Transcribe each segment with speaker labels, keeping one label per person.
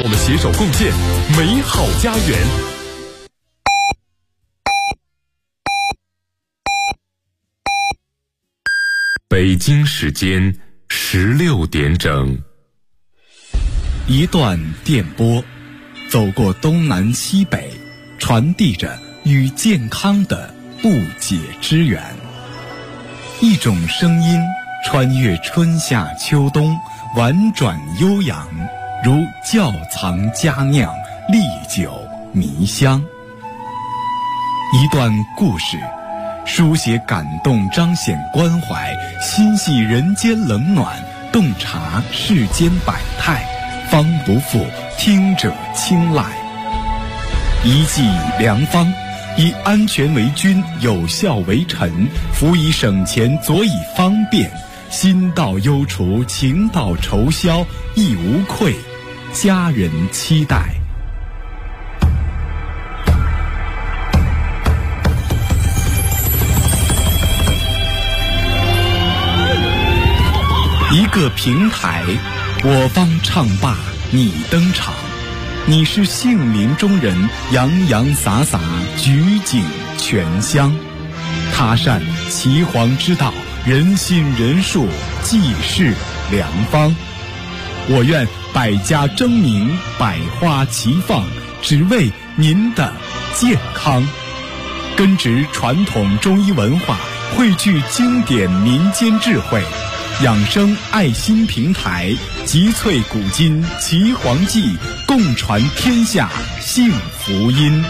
Speaker 1: 我们携手共建美好家园。北京时间16点整。
Speaker 2: 一段电波，走过东南西北，传递着与健康的不解之缘。一种声音穿越春夏秋冬，婉转悠扬，如窖藏佳酿，历久弥香。一段故事，书写感动，彰显关怀，心系人间冷暖，洞察世间百态，方不负听者青睐。一剂良方，以安全为君，有效为臣，辅以省钱，佐以方便，心到忧除，情到愁消，亦无愧家人期待。一个平台，我方唱罢你登场，你是杏林中人，洋洋洒洒，举景全香。他善岐黄之道，人心人术，济世良方。我愿百家争鸣，百花齐放，只为您的健康。根植传统中医文化，汇聚经典民间智慧，养生爱心平台，集萃古今岐黄记，共传天下幸福音。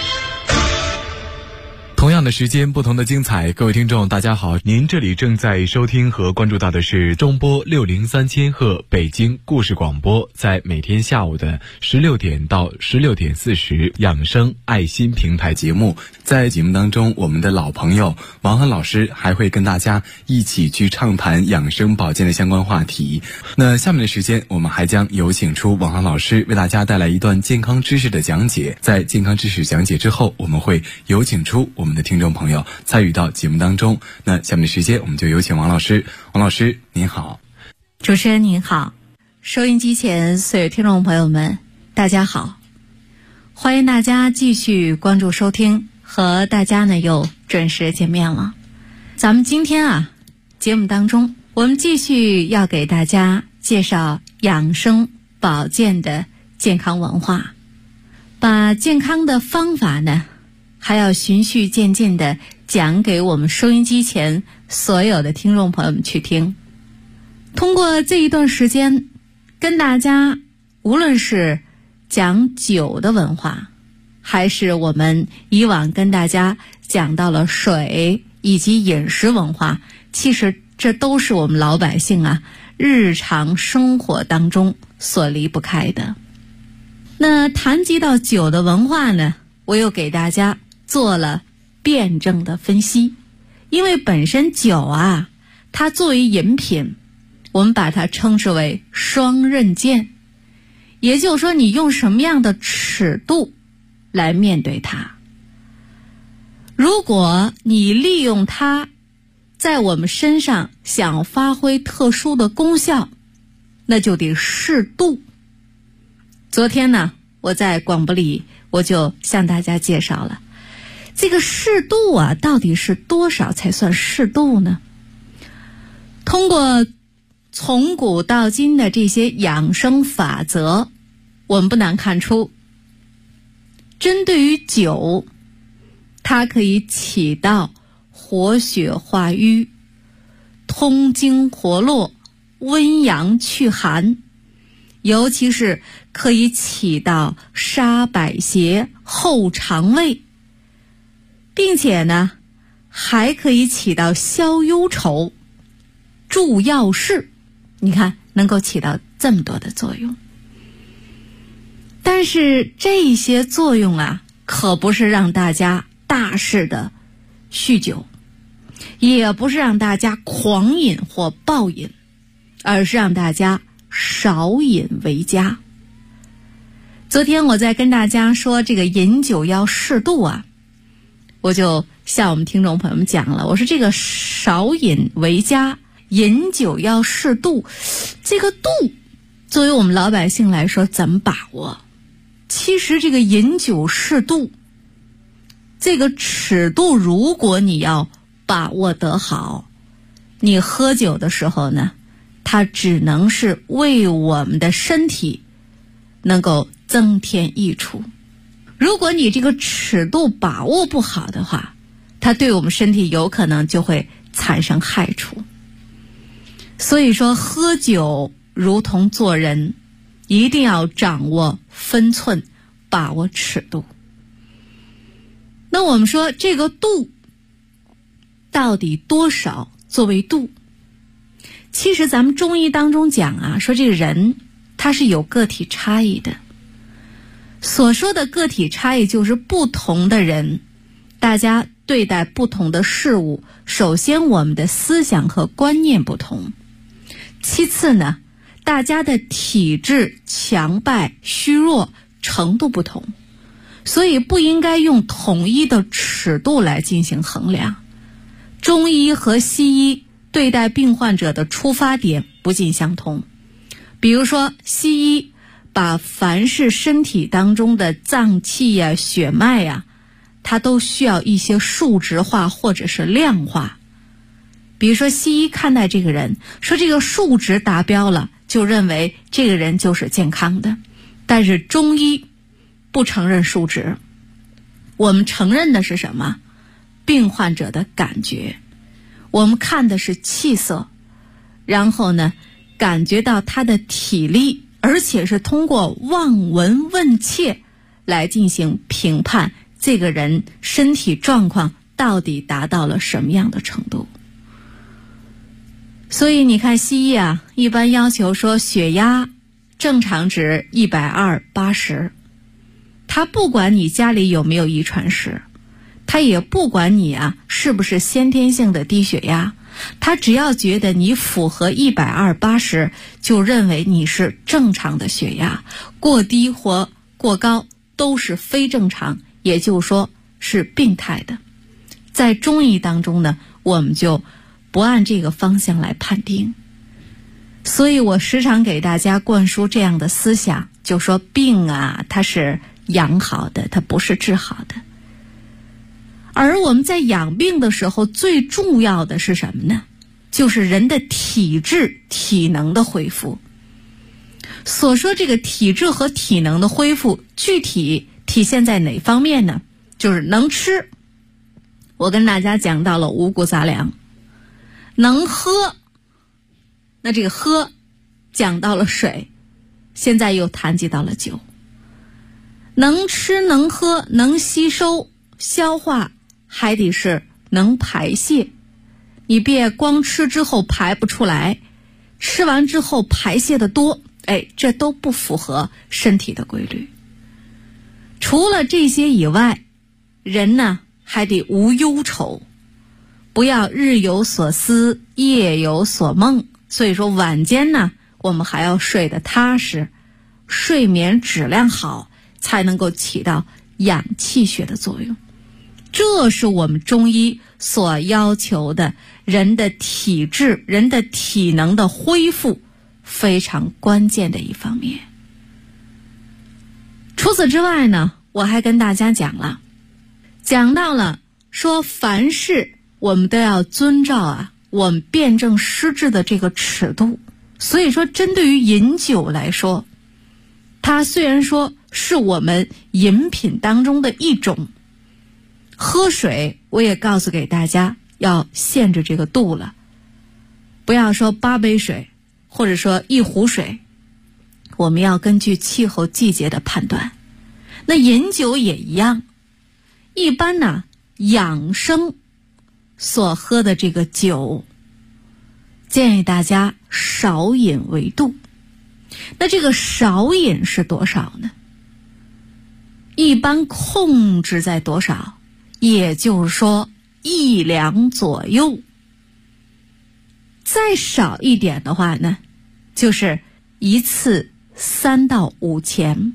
Speaker 2: 同样的时间，不同的精彩。各位听众大家好，您这里正在收听和关注到的是中波603千赫北京故事广播，在每天下午的16点到16点40养生爱心平台节目。在节目当中，我们的老朋友王涵老师还会跟大家一起去畅谈养生保健的相关话题。那下面的时间，我们还将有请出王涵老师为大家带来一段健康知识的讲解。在健康知识讲解之后，我们会有请出我们的听众朋友参与到节目当中。那下面的时间，我们就有请王老师。王老师您好。
Speaker 3: 主持人您好，收音机前所有听众朋友们大家好，欢迎大家继续关注收听，和大家呢又准时见面了。咱们今天节目当中，我们继续要给大家介绍养生保健的健康文化，把健康的方法呢还要循序渐进地讲给我们收音机前所有的听众朋友们去听。通过这一段时间，跟大家无论是讲酒的文化，还是我们以往跟大家讲到了水以及饮食文化，其实这都是我们老百姓日常生活当中所离不开的。那谈及到酒的文化呢，我又给大家做了辩证的分析。因为本身酒它作为饮品，我们把它称之为双刃剑，也就是说你用什么样的尺度来面对它。如果你利用它在我们身上想发挥特殊的功效，那就得适度。昨天呢，我在广播里我就向大家介绍了这个适度到底是多少才算适度呢？通过从古到今的这些养生法则，我们不难看出，针对于酒，它可以起到活血化瘀、通经活络、温阳祛寒，尤其是可以起到杀百邪、后肠胃，并且呢还可以起到消忧愁、助药事，你看能够起到这么多的作用。但是这些作用可不是让大家大肆的酗酒，也不是让大家狂饮或暴饮，而是让大家少饮为佳。昨天我在跟大家说这个饮酒要适度我就向我们听众朋友们讲了，我说这个少饮为佳，饮酒要适度，这个度作为我们老百姓来说怎么把握？ 其实这个饮酒适度，这个尺度如果你要把握得好，你喝酒的时候呢，它只能是为我们的身体能够增添益处。如果你这个尺度把握不好的话，它对我们身体有可能就会产生害处。所以说喝酒如同做人，一定要掌握分寸，把握尺度。那我们说这个度到底多少作为度？其实咱们中医当中讲啊，说这个人他是有个体差异的。所说的个体差异就是不同的人，大家对待不同的事物，首先我们的思想和观念不同，其次呢，大家的体质强败虚弱程度不同，所以不应该用统一的尺度来进行衡量。中医和西医对待病患者的出发点不尽相同。比如说西医把凡是身体当中的脏器呀、血脉呀，它都需要一些数值化或者是量化。比如说西医看待这个人，说这个数值达标了，就认为这个人就是健康的。但是中医不承认数值，我们承认的是什么？病患者的感觉。我们看的是气色，然后呢，感觉到他的体力，而且是通过望闻问切来进行评判这个人身体状况到底达到了什么样的程度。所以你看西医啊，一般要求说血压正常值120/80，他不管你家里有没有遗传史，他也不管你啊是不是先天性的低血压，他只要觉得你符合120/80，就认为你是正常的血压，过低或过高都是非正常，也就是说是病态的。在中医当中呢，我们就不按这个方向来判定。所以我时常给大家灌输这样的思想，就说病啊，它是养好的，它不是治好的。而我们在养病的时候，最重要的是什么呢？就是人的体质、体能的恢复。所说这个体质和体能的恢复，具体体现在哪方面呢？就是能吃，我跟大家讲到了五谷杂粮；能喝，那这个喝讲到了水，现在又谈及到了酒。能吃能喝能吸收消化，还得是能排泄。你别光吃之后排不出来，吃完之后排泄的多，这都不符合身体的规律。除了这些以外，人呢还得无忧愁，不要日有所思夜有所梦。所以说晚间呢，我们还要睡得踏实，睡眠质量好，才能够起到养气血的作用。这是我们中医所要求的人的体质、人的体能的恢复非常关键的一方面。除此之外呢，我还跟大家讲到了说凡事我们都要遵照我们辩证施治的这个尺度。所以说针对于饮酒来说，它虽然说是我们饮品当中的一种，喝水我也告诉给大家要限制这个度了，不要说8杯水或者说1壶水，我们要根据气候季节的判断。那饮酒也一样，一般呢养生所喝的这个酒，建议大家少饮为度。那这个少饮是多少呢？一般控制在多少？也就是说1两左右。再少一点的话呢，就是一次3到5钱。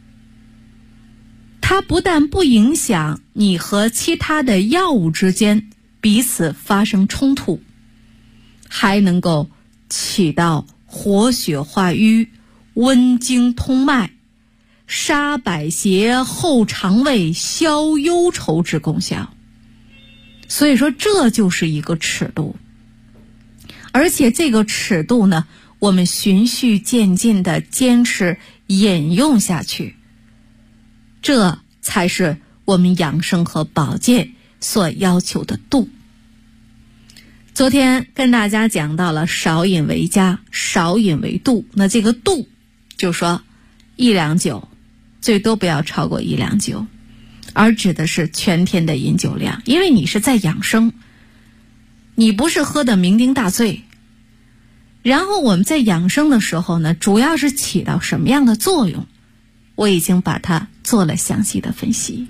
Speaker 3: 它不但不影响你和其他的药物之间彼此发生冲突，还能够起到活血化瘀、温经通脉， 杀百邪、后肠胃、消忧愁之功效。所以说这就是一个尺度，而且这个尺度呢，我们循序渐进的坚持饮用下去，这才是我们养生和保健所要求的度。昨天跟大家讲到了少饮为佳，少饮为度。那这个度就说1两酒最多不要超过1两酒，而指的是全天的饮酒量。因为你是在养生，你不是喝得酩酊大醉。然后我们在养生的时候呢，主要是起到什么样的作用，我已经把它做了详细的分析。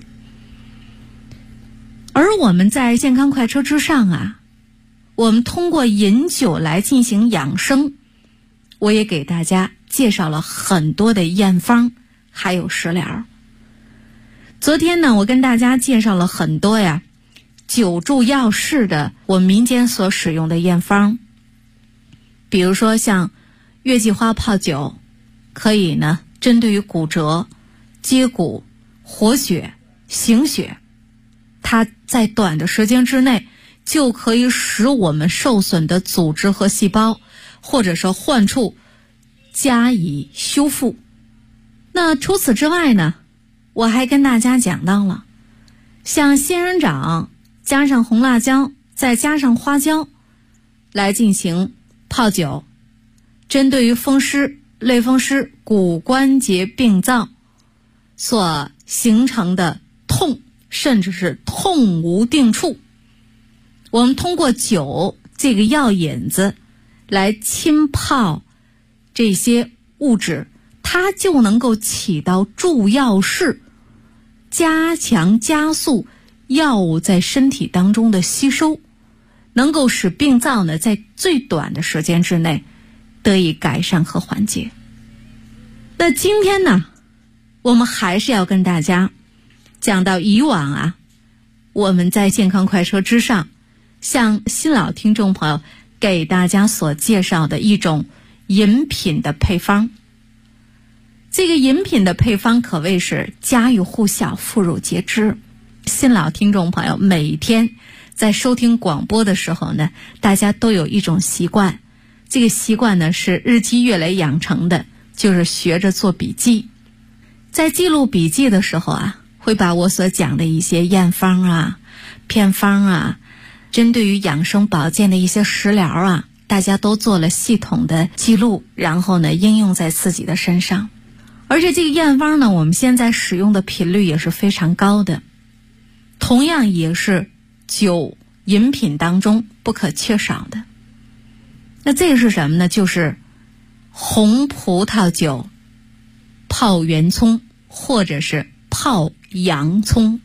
Speaker 3: 而我们在健康快车之上啊，我们通过饮酒来进行养生，我也给大家介绍了很多的验方还有食疗。昨天呢，我跟大家介绍了很多酒助药式的我们民间所使用的验方，比如说像月季花泡酒，可以呢针对于骨折、接骨、活血、行血，它在短的时间之内就可以使我们受损的组织和细胞或者说患处加以修复。那除此之外呢，我还跟大家讲到了像仙人掌加上红辣椒再加上花椒来进行泡酒，针对于风湿、类风湿、骨关节病灶所形成的痛，甚至是痛无定处，我们通过酒这个药引子来浸泡这些物质，它就能够起到助药式，加强加速药物在身体当中的吸收，能够使病灶呢在最短的时间之内得以改善和缓解。那今天呢，我们还是要跟大家讲到以往我们在健康快车之上向新老听众朋友给大家所介绍的一种饮品的配方。这个饮品的配方可谓是家喻户晓、妇孺皆知。新老听众朋友每天在收听广播的时候呢，大家都有一种习惯，这个习惯呢是日积月累养成的，就是学着做笔记。在记录笔记的时候会把我所讲的一些验方偏方针对于养生保健的一些食疗大家都做了系统的记录，然后呢应用在自己的身上。而且这个验方呢，我们现在使用的频率也是非常高的，同样也是酒饮品当中不可缺少的。那这个是什么呢？就是红葡萄酒泡圆葱，或者是泡洋葱。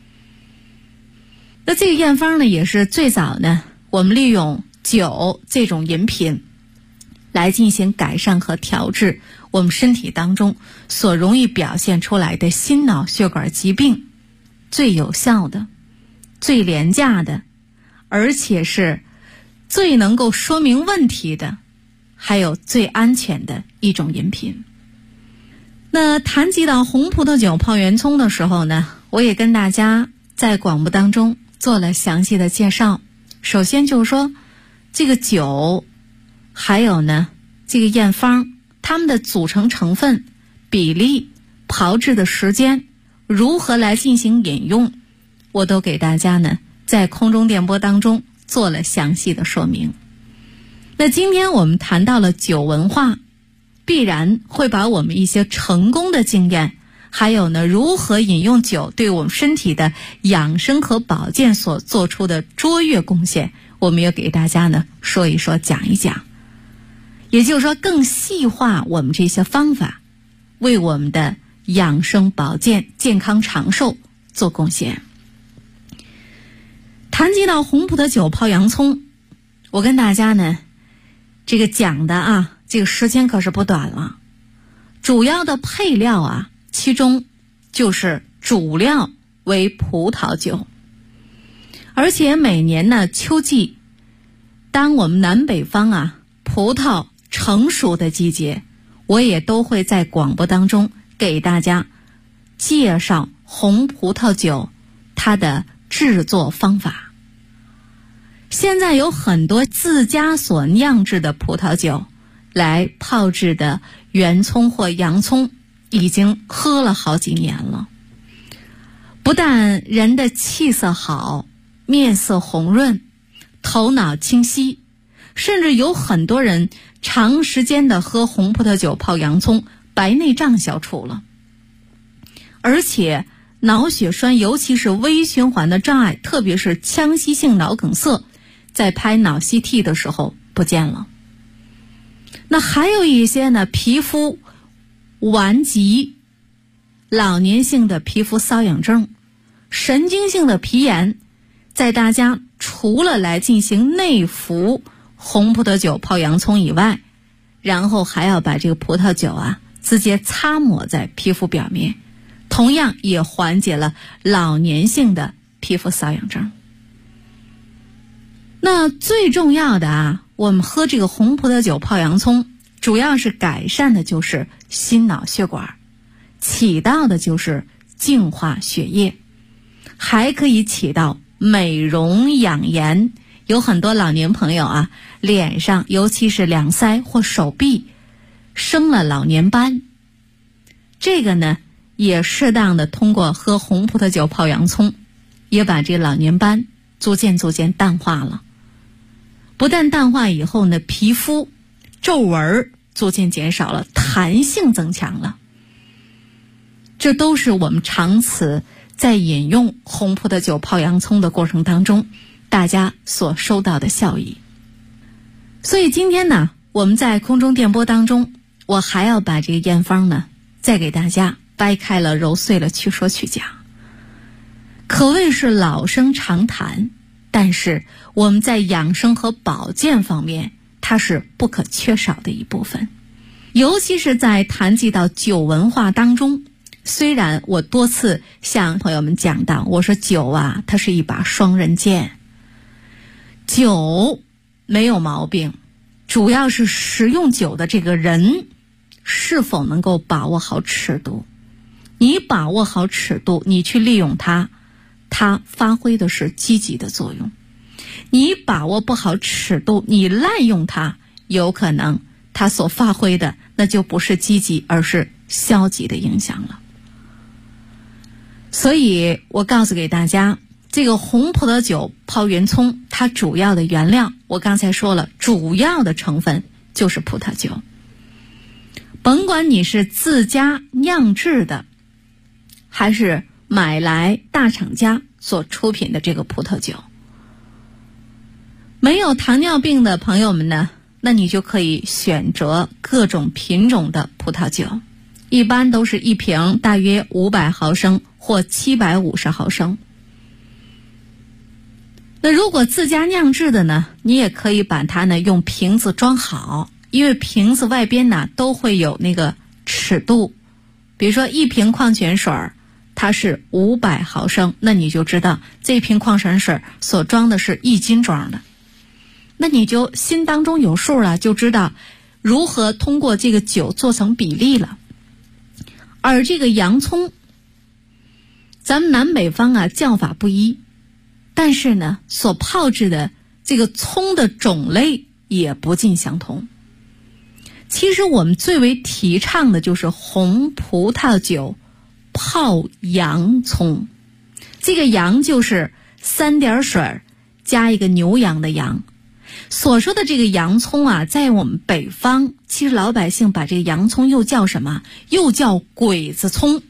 Speaker 3: 那这个验方呢，也是最早呢我们利用酒这种饮品来进行改善和调治我们身体当中所容易表现出来的心脑血管疾病最有效的、最廉价的，而且是最能够说明问题的，还有最安全的一种饮品。那谈及到红葡萄酒泡圆葱的时候呢，我也跟大家在广播当中做了详细的介绍。首先就是说这个酒还有呢这个验方，它们的组成成分、比例、炮制的时间，如何来进行饮用，我都给大家呢在空中电波当中做了详细的说明。那今天我们谈到了酒文化，必然会把我们一些成功的经验，还有呢如何饮用酒对我们身体的养生和保健所做出的卓越贡献，我们也给大家呢说一说、讲一讲。也就是说更细化我们这些方法，为我们的养生保健、健康长寿做贡献。谈及到红葡萄酒泡洋葱，我跟大家呢这个讲的这个时间可是不短了。主要的配料其中就是主料为葡萄酒，而且每年呢秋季，当我们南北方葡萄成熟的季节，我也都会在广播当中给大家介绍红葡萄酒它的制作方法。现在有很多自家所酿制的葡萄酒来泡制的圆葱或洋葱已经喝了好几年了，不但人的气色好，面色红润，头脑清晰，甚至有很多人长时间的喝红葡萄酒泡洋葱，白内障消除了。而且脑血栓尤其是微循环的障碍，特别是腔隙性脑梗塞，在拍脑 CT 的时候不见了。那还有一些呢，皮肤顽疾、老年性的皮肤瘙痒症、神经性的皮炎，在大家除了来进行内服红葡萄酒泡洋葱以外，然后还要把这个葡萄酒直接擦抹在皮肤表面，同样也缓解了老年性的皮肤瘙痒症。那最重要的我们喝这个红葡萄酒泡洋葱，主要是改善的就是心脑血管，起到的就是净化血液，还可以起到美容养颜。有很多老年朋友脸上尤其是两腮或手臂生了老年斑，这个呢也适当的通过喝红葡萄酒泡洋葱，也把这老年斑逐渐淡化了。不但淡化以后呢，皮肤皱纹逐渐减少了，弹性增强了。这都是我们长此在饮用红葡萄酒泡洋葱的过程当中大家所收到的效益。所以今天呢，我们在空中电波当中，我还要把这个验方呢再给大家掰开了揉碎了去说去讲，可谓是老生常谈，但是我们在养生和保健方面它是不可缺少的一部分。尤其是在谈及到酒文化当中，虽然我多次向朋友们讲到，我说酒它是一把双刃剑，酒没有毛病，主要是使用酒的这个人是否能够把握好尺度。你把握好尺度，你去利用它，它发挥的是积极的作用。你把握不好尺度，你滥用它，有可能它所发挥的那就不是积极，而是消极的影响了。所以我告诉给大家，这个红葡萄酒泡圆葱，它主要的原料我刚才说了，主要的成分就是葡萄酒。甭管你是自家酿制的，还是买来大厂家所出品的这个葡萄酒，没有糖尿病的朋友们呢，那你就可以选择各种品种的葡萄酒，一般都是一瓶大约500毫升或750毫升。那如果自家酿制的呢，你也可以把它呢用瓶子装好，因为瓶子外边呢都会有那个尺度。比如说一瓶矿泉水它是500毫升，那你就知道这瓶矿泉水所装的是1斤装的，那你就心当中有数了，就知道如何通过这个酒做成比例了。而这个洋葱，咱们南北方叫法不一，但是呢所泡制的这个葱的种类也不尽相同。其实我们最为提倡的就是红葡萄酒泡洋葱，这个洋就是3点水加一个牛羊的羊。所说的这个洋葱在我们北方，其实老百姓把这个洋葱又叫什么？又叫鬼子葱。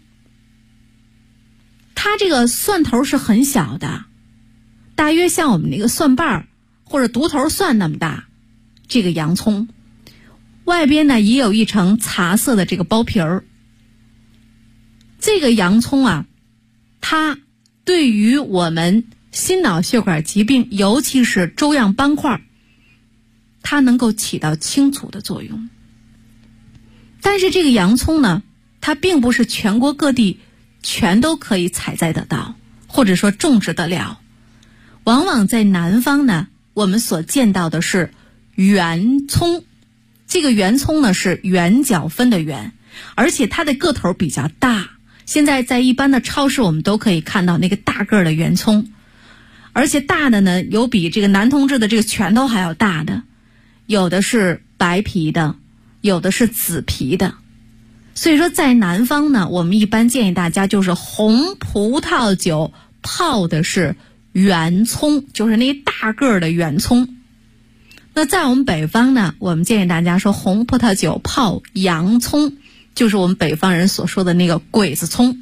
Speaker 3: 它这个蒜头是很小的，大约像我们那个蒜瓣或者独头蒜那么大。这个洋葱外边呢也有一层茶色的这个包皮儿。这个洋葱它对于我们心脑血管疾病，尤其是粥样斑块，它能够起到清除的作用。但是这个洋葱呢，它并不是全国各地全都可以采摘得到，或者说种植得了。往往在南方呢，我们所见到的是圆葱。这个圆葱呢是圆角分的圆， 而且它的个头比较大。现在在一般的超市我们都可以看到那个大个的圆葱，而且大的呢有比这个男同志的这个拳头还要大的，有的是白皮的，有的是紫皮的。所以说在南方呢，我们一般建议大家就是红葡萄酒泡的是圆葱，就是那大个的圆葱。那在我们北方呢，我们建议大家说红葡萄酒泡洋葱，就是我们北方人所说的那个鬼子葱。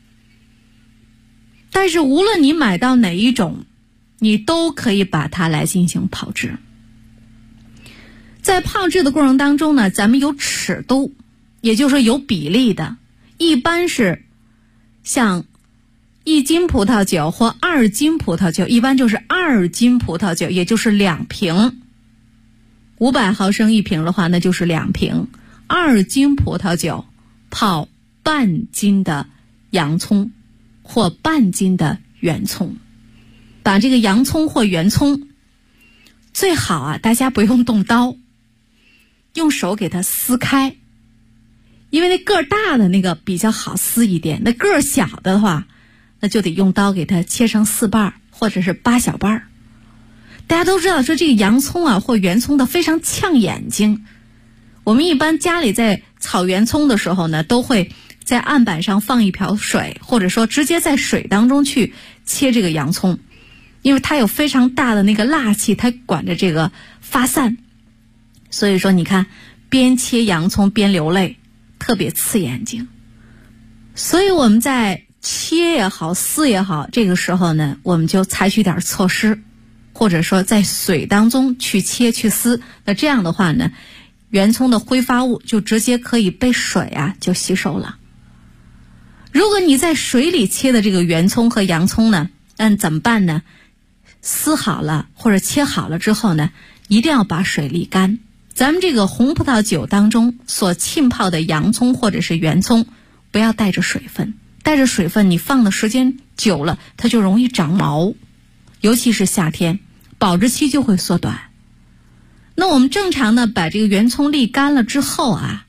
Speaker 3: 但是无论你买到哪一种，你都可以把它来进行泡制。在泡制的过程当中呢，咱们有尺度，也就是说有比例的，一般是像1斤葡萄酒或2斤葡萄酒，一般就是2斤葡萄酒，也就是2瓶，500毫升1瓶的话，那就是2瓶。2斤葡萄酒泡半斤的洋葱或半斤的圆葱。把这个洋葱或圆葱最好啊，大家不用动刀，用手给它撕开，因为那个儿大的那个比较好撕一点，那个儿小的话，那就得用刀给它切成4瓣或者是8小瓣。大家都知道说这个洋葱啊或圆葱的非常呛眼睛，我们一般家里在炒圆葱的时候呢，都会在案板上放一瓢水，或者说直接在水当中去切这个洋葱，因为它有非常大的那个辣气，它管着这个发散。所以说你看，边切洋葱边流泪，特别刺眼睛。所以我们在切也好撕也好，这个时候呢，我们就采取点措施，或者说在水当中去切去撕。那这样的话呢，圆葱的挥发物就直接可以被水啊就吸收了。如果你在水里切的这个圆葱和洋葱呢，怎么办呢？撕好了或者切好了之后呢，一定要把水沥干。咱们这个红葡萄酒当中所浸泡的洋葱或者是圆葱，不要带着水分，带着水分你放的时间久了，它就容易长毛，尤其是夏天，保质期就会缩短。那我们正常的把这个圆葱沥干了之后啊，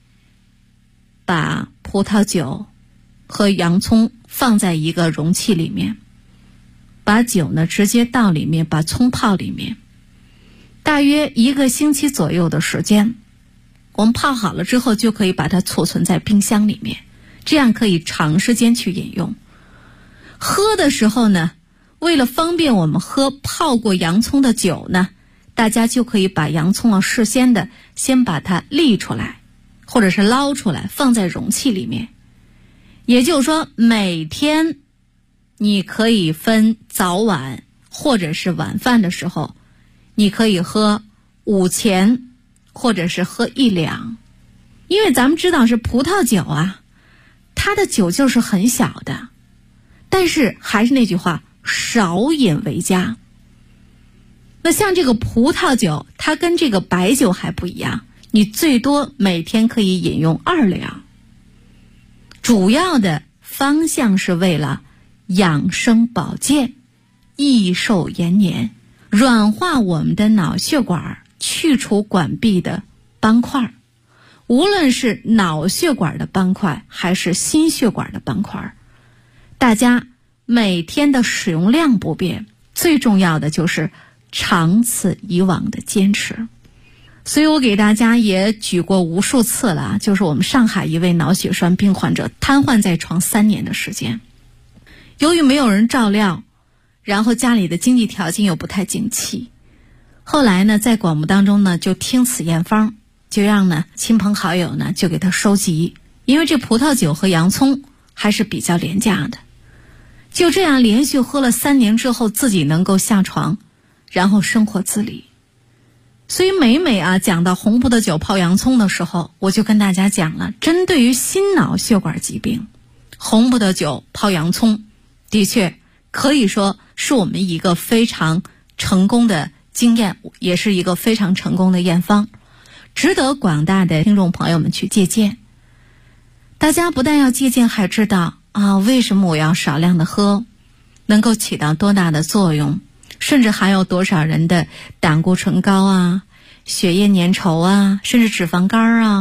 Speaker 3: 把葡萄酒和洋葱放在一个容器里面，把酒呢直接倒里面，把葱泡里面，大约1个星期左右的时间，我们泡好了之后就可以把它储存在冰箱里面，这样可以长时间去饮用。喝的时候呢，为了方便我们喝泡过洋葱的酒呢，大家就可以把洋葱啊事先的先把它沥出来，或者是捞出来放在容器里面。也就是说每天你可以分早晚或者是晚饭的时候，你可以喝5钱或者是喝1两。因为咱们知道是葡萄酒啊，它的酒就是很小的，但是还是那句话，少饮为佳。那像这个葡萄酒，它跟这个白酒还不一样，你最多每天可以饮用2两。主要的方向是为了养生保健、益寿延年，软化我们的脑血管，去除管壁的斑块。无论是脑血管的斑块还是心血管的斑块，大家每天的使用量不变，最重要的就是长此以往的坚持。所以我给大家也举过无数次了，就是我们上海一位脑血栓病患者瘫痪在床3年的时间，由于没有人照料，然后家里的经济条件又不太景气，后来呢在广播当中呢就听此验方，就让呢亲朋好友呢就给他收集，因为这葡萄酒和洋葱还是比较廉价的。就这样连续喝了3年之后，自己能够下床，然后生活自理。所以每讲到红葡萄酒泡洋葱的时候，我就跟大家讲了，针对于心脑血管疾病，红葡萄酒泡洋葱的确可以说是我们一个非常成功的经验，也是一个非常成功的验方，值得广大的听众朋友们去借鉴。大家不但要借鉴，还知道为什么我要少量的喝，能够起到多大的作用，甚至还有多少人的胆固醇高啊、血液粘稠啊，甚至脂肪肝啊，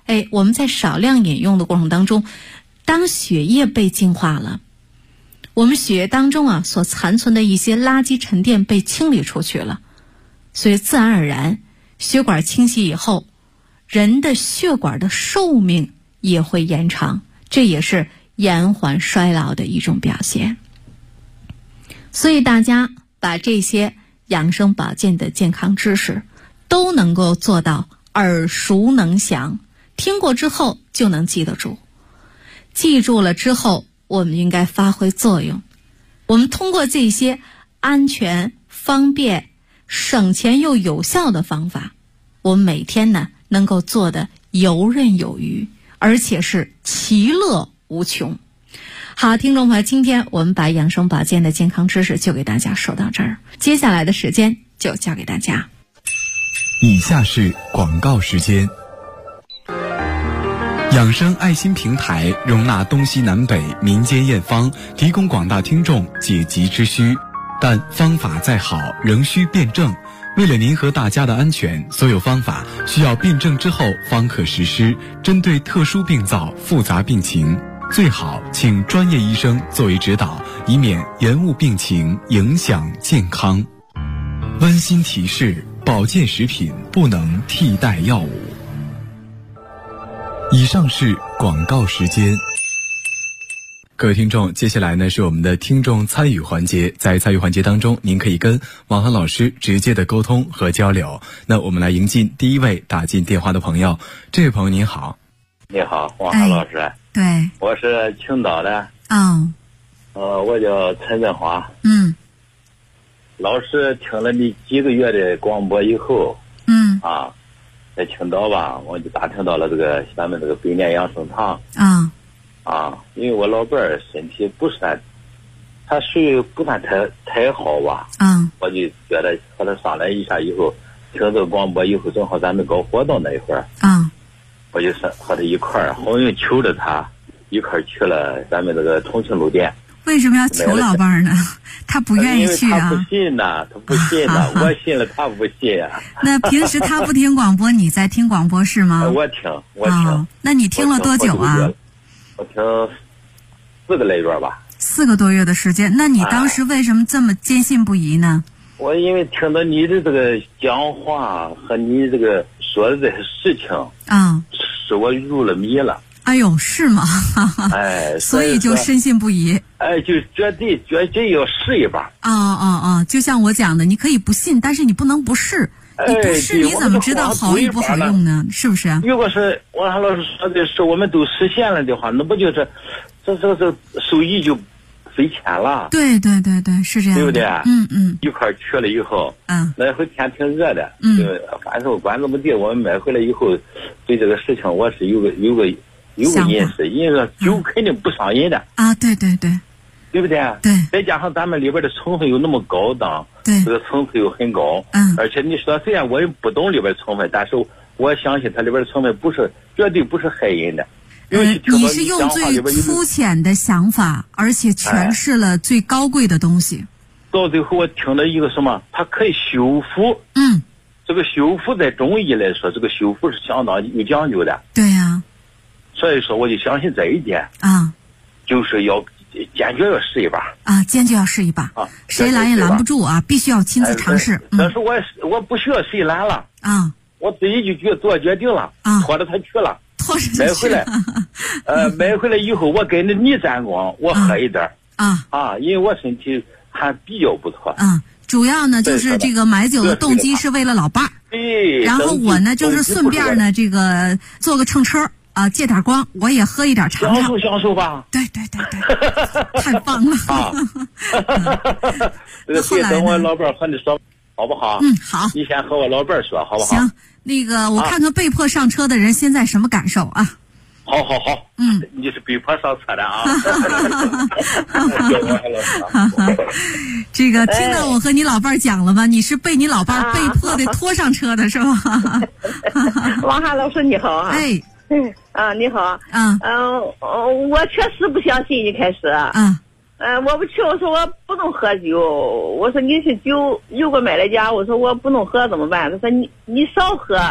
Speaker 3: 我们在少量饮用的过程当中，当血液被净化了，我们血液当中所残存的一些垃圾沉淀被清理出去了，所以自然而然血管清晰以后，人的血管的寿命也会延长，这也是延缓衰老的一种表现。所以大家把这些养生保健的健康知识都能够做到耳熟能详，听过之后就能记得住，记住了之后我们应该发挥作用。我们通过这些安全、方便、省钱又有效的方法，我们每天呢能够做得游刃有余，而且是其乐无穷。好，听众朋友，今天我们把养生保健的健康知识就给大家说到这儿，接下来的时间就交给大家。
Speaker 2: 以下是广告时间。养生爱心平台容纳东西南北民间验方，提供广大听众解急之需，但方法再好仍需辩证。为了您和大家的安全，所有方法需要辩证之后方可实施，针对特殊病灶、复杂病情，最好请专业医生作为指导，以免延误病情，影响健康。温馨提示：保健食品不能替代药物。以上是广告时间。各位听众，接下来呢是我们的听众参与环节，在参与环节当中，您可以跟王涵老师直接的沟通和交流。那我们来迎进第一位打进电话的朋友。这位朋友您好。
Speaker 4: 你好，王涵老师。
Speaker 3: 对，
Speaker 4: 我是青岛的。我叫陈振华。老师听了你几个月的广播以后，在青岛吧，我就打听到了咱们百年养生堂。因为我老伴儿身体不是他属于不算太好吧。我就觉得和他商量一下以后，听这个广播以后，正好咱们搞活动那一会儿。我就和他一块儿，好运求着他一块儿去了咱们重庆路店。
Speaker 3: 为什么要求老伴儿呢？他不愿意去啊？
Speaker 4: 他不信呐，我信了，他不信啊。
Speaker 3: 那平时他不听广播，你在听广播是吗？
Speaker 4: 我听。
Speaker 3: 那你听了多久啊？
Speaker 4: 我听4个来月吧。
Speaker 3: 4个多月的时间，那你当时为什么这么坚信不疑呢？
Speaker 4: 我因为听到你的讲话和你说的这些事情，使我入了迷了。哎呦，是吗？所以就深信不疑。就绝对要试一把。
Speaker 3: 就像我讲的，你可以不信，但是你不能不试。你不试，你怎么知道好与不好用呢？是不是？
Speaker 4: 如果是王涵老师说的是我们都实现了的话，那不就是这收益就飞钱了？对，是这样的，对不对？一块去了以后，那会天挺热的，反正管这么地，我们买回来以后，对这个事情我是有个认识，因为酒肯定不上瘾的对不对？对。再加上咱们里边的成分又那么高档，这个成分又很高，而且你说虽然我也不懂里边成分，但是我相信它里边的成分绝对不是害人的。你是用最粗浅的想法，而且诠释了最高贵的东西。到最后我听了一个什么，它可以修复。这个修复在中医来说，这个修复是相当有讲究的。对呀。所以说我就相信这一点。就是要坚决要试一把。坚决要试一把。谁拦也拦不住啊，必须要亲自尝试。但是我不需要谁拦了。我自己就做决定了。拖着他去了。买回来。买回来以后，我跟着你沾光，我喝一点。因为我身体还比较不错。主要呢就是这个买酒的动机是为了老伴儿。然后我呢就是顺便呢坐个乘车。借点光，我也喝一点尝尝。享受吧。对，太棒了。后来等我老伴和你说，好不好？好。你先和我老伴说，好不好？行，我看看被迫上车的人现在什么感受啊？好。你是被迫上车的啊？这个听到我和你老伴讲了吗？你是被你老伴被迫的拖上车的是吗？
Speaker 5: 王涵老师你好啊。你好。我确实不相信一开始。我不去，我说我不能喝酒。我说你是酒给买来家，我说我不能喝怎么办？他说你少喝，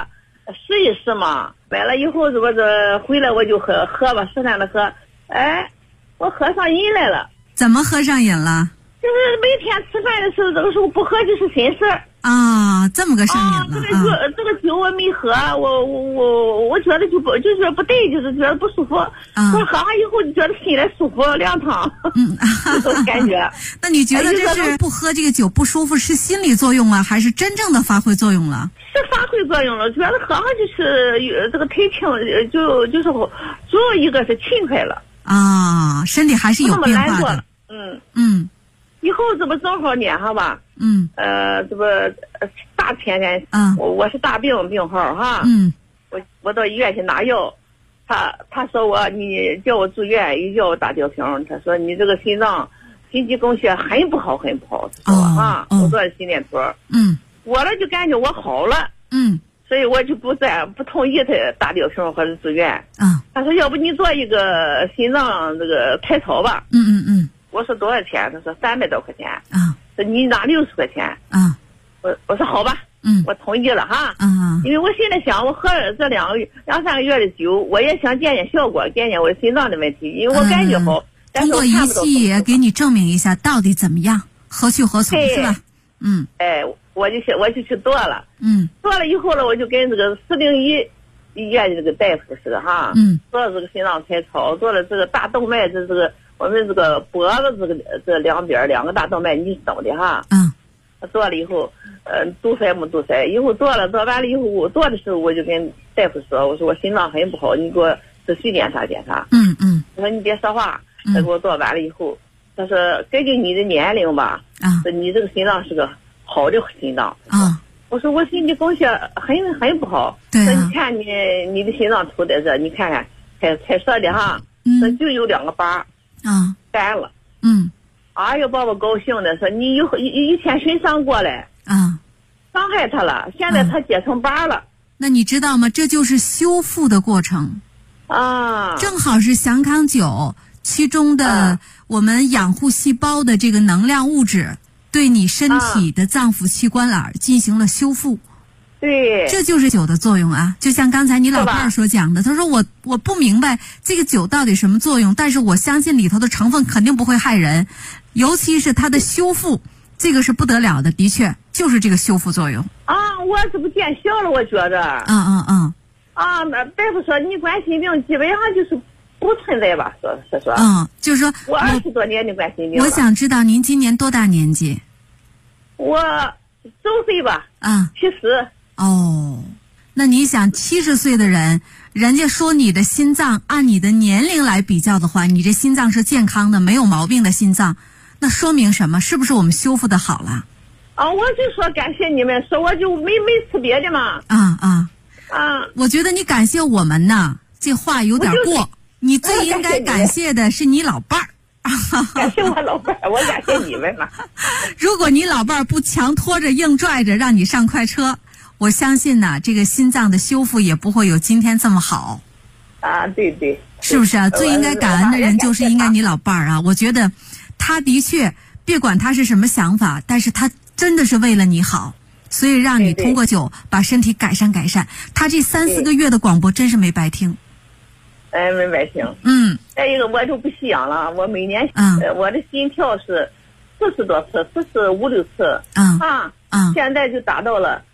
Speaker 5: 试一试嘛。买了以后这回来我就喝吧，时常的喝。哎，我喝上瘾来了。
Speaker 3: 怎么喝上瘾了？
Speaker 5: 就是每天吃饭的时候，这个时候不喝就是心事儿。
Speaker 3: 啊，这么个上瘾了。
Speaker 5: 这个酒我没喝，我觉得就是不对，就是觉得不舒服。我喝完以后就觉得心里舒服凉堂。这种感觉。
Speaker 3: 那你觉得这是不喝这个酒不舒服是心理作用啊，还是真正的发挥作用了？
Speaker 5: 是发挥作用了，觉得喝上就是这个腿轻，就是主要一个是勤快了。
Speaker 3: 啊，身体还是有变化的。
Speaker 5: 以后这不正好撵上吧？这不大前天，我是大病号哈。我到医院去拿药，他说你叫我住院，又叫我打吊瓶，他说你这个心肌供血很不好，很不好。他说我做心电图。我呢就感觉我好了。所以我就不同意他打吊瓶或者住院。他说要不你做一个心脏这个彩超吧。我说多少钱？他说300多块钱。说你拿60块钱。我说好吧。我同意了哈。因为我现在想，我喝了这2、3个月的酒，我也想见见效果，见见我心脏的问题，因为我感觉好。
Speaker 3: 通过仪器也给你证明一下到底怎么样，何去何从是吧？
Speaker 5: 我就去做了。做了以后呢，我就跟这个401医院的这个大夫似的哈。做了这个心脏彩超，做了这个大动脉，这个我们这个脖子这两边2个大动脉，你懂的哈。做了以后，堵塞没堵塞？以后做完了以后，我做的时候我就跟大夫说，我说我心脏很不好，你给我仔细检查检查。我说你别说话。他给我做完了以后，他说根据你的年龄吧，说你这个心脏是个好的心脏。我说我心肌供血很不好。说你看你的心脏图在这，你看看彩色的哈，说就有2个疤。干了。哎呦，把我高兴的，说你以前身上过来。伤害他了，现在他结成疤了。
Speaker 3: 那你知道吗？这就是修复的过程。正好是祥康酒其中的我们养护细胞的这个能量物质，对你身体的脏腑器官栏进行了修复。
Speaker 5: 对，
Speaker 3: 这就是酒的作用啊！就像刚才你老伴儿所讲的，他说我不明白这个酒到底什么作用，但是我相信里头的成分肯定不会害人，尤其是它的修复，这个是不得了的，的确就是这个修复作用。
Speaker 5: 我这不见效了，我觉着。那大夫说你冠心病基本上就是不存在吧？说。
Speaker 3: 就是说
Speaker 5: 我20多年的冠心病。
Speaker 3: 我想知道您今年多大年纪？
Speaker 5: 我周岁吧。70。
Speaker 3: 那你想70岁的人，人家说你的心脏按你的年龄来比较的话，你这心脏是健康的，没有毛病的心脏，那说明什么？是不是我们修复的好了？
Speaker 5: 我就说感谢你们，说我就没吃别的嘛。
Speaker 3: 我觉得你感谢我们呢，这话有点过。你最应该感谢的是你老伴儿。
Speaker 5: 感谢我老伴儿，我感谢你们嘛。
Speaker 3: 如果你老伴儿不强拖着硬拽着让你上快车，我相信呢，这个心脏的修复也不会有今天这么好。
Speaker 5: 对，
Speaker 3: 是不是啊？最应该感恩的人就是应该你老伴儿啊！我觉得他的确，别管他是什么想法，但是他真的是为了你好，所以让你通过酒把身体改善。他这3、4个月的广播真是没白听。
Speaker 5: 没白听。再一个我就不吸氧了，我每年我的心跳是40多次，45、6次。现在就达到了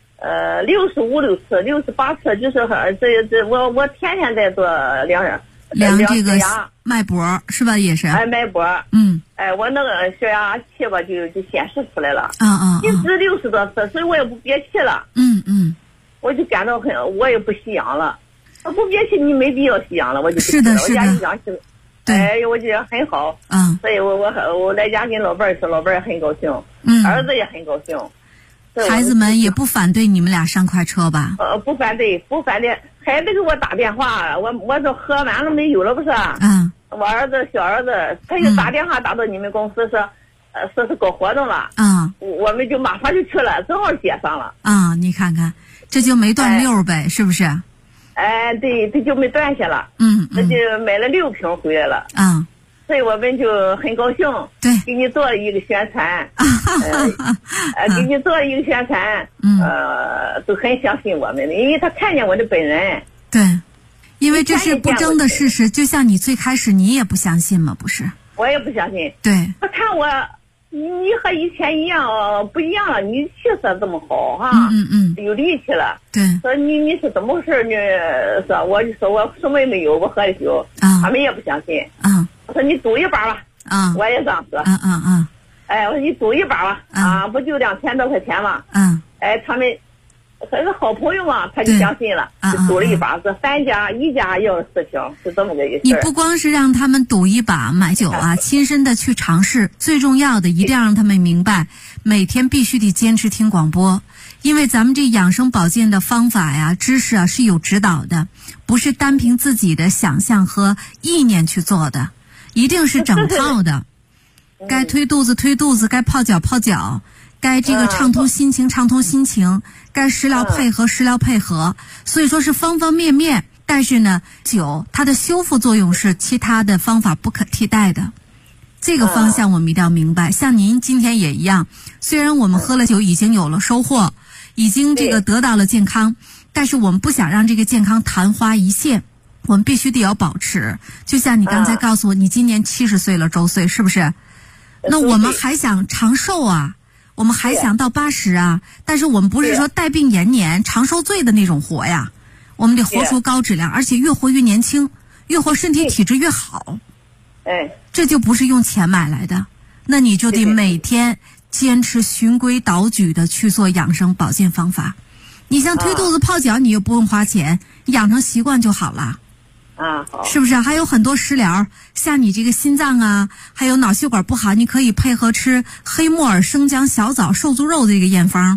Speaker 5: 65、6次、68次，就是我天天在做量
Speaker 3: 这个脉搏是吧？也是。
Speaker 5: 脉搏。我那个血压器吧就显示出来了。一直60多次，所以我也不憋气了。我就感到我也不吸氧了。不憋气，你没必要吸氧了，我就不吸了。我家里氧气，我觉得很好。所以我在家跟老伴儿说，老伴儿很高兴。儿子也很高兴。
Speaker 3: 孩子们也不反对你们俩上快车吧？
Speaker 5: 不反对。孩子给我打电话，我说喝完了没有了不是？我小儿子他就打电话打到你们公司说是搞活动了。我们就马上就去了，正好接上了。
Speaker 3: 你看看，这就没断溜呗，是不是？
Speaker 5: 对，这就没断下了。那就买了6瓶回来了。所以我们就很高兴。对，给你做了一个宣传。 给你做一个宣传，都很相信我们的，因为他看见我的本人。
Speaker 3: 对，因为这是不争的事实，就像你最开始你也不相信嘛，不是？
Speaker 5: 我也不相信。
Speaker 3: 对，
Speaker 5: 他看我，你和以前一样不一样了，你气色这么好哈，有力气了。
Speaker 3: 对，
Speaker 5: 说你是怎么回事呢？说我就说我什么也没有，我喝的酒，他们也不相信。我说你赌一把吧。我也这样说。哎，我说你赌一把吧。不就2000多块钱嘛。哎，他们还是好朋友嘛，他就相信了，就赌了一把，是一家要4瓶，是这么个意思。
Speaker 3: 你不光是让他们赌一把买酒啊，亲身的去尝试，最重要的一定要让他们明白，每天必须得坚持听广播，因为咱们这养生保健的方法呀、知识啊是有指导的，不是单凭自己的想象和意念去做的，一定是整套的。该推肚子推肚子，该泡脚泡脚，该这个畅通心情畅通心情，该食疗配合食疗配合，所以说是方方面面。但是呢，酒它的修复作用是其他的方法不可替代的，这个方向我们一定要明白。像您今天也一样，虽然我们喝了酒已经有了收获，已经这个得到了健康，但是我们不想让这个健康昙花一现，我们必须得要保持。就像你刚才告诉我，你今年70岁了，周岁是不是？那我们还想长寿啊，我们还想到80啊，但是我们不是说带病延年、长寿罪的那种活呀，我们得活出高质量，而且越活越年轻，越活身体体质越好。这就不是用钱买来的，那你就得每天坚持循规蹈矩的去做养生保健方法。你像推肚子泡脚，你又不用花钱，养成习惯就好了。
Speaker 5: 好，
Speaker 3: 是不是？还有很多食疗，像你这个心脏啊，还有脑血管不好，你可以配合吃黑木耳、生姜、小枣、瘦猪肉的这个验方。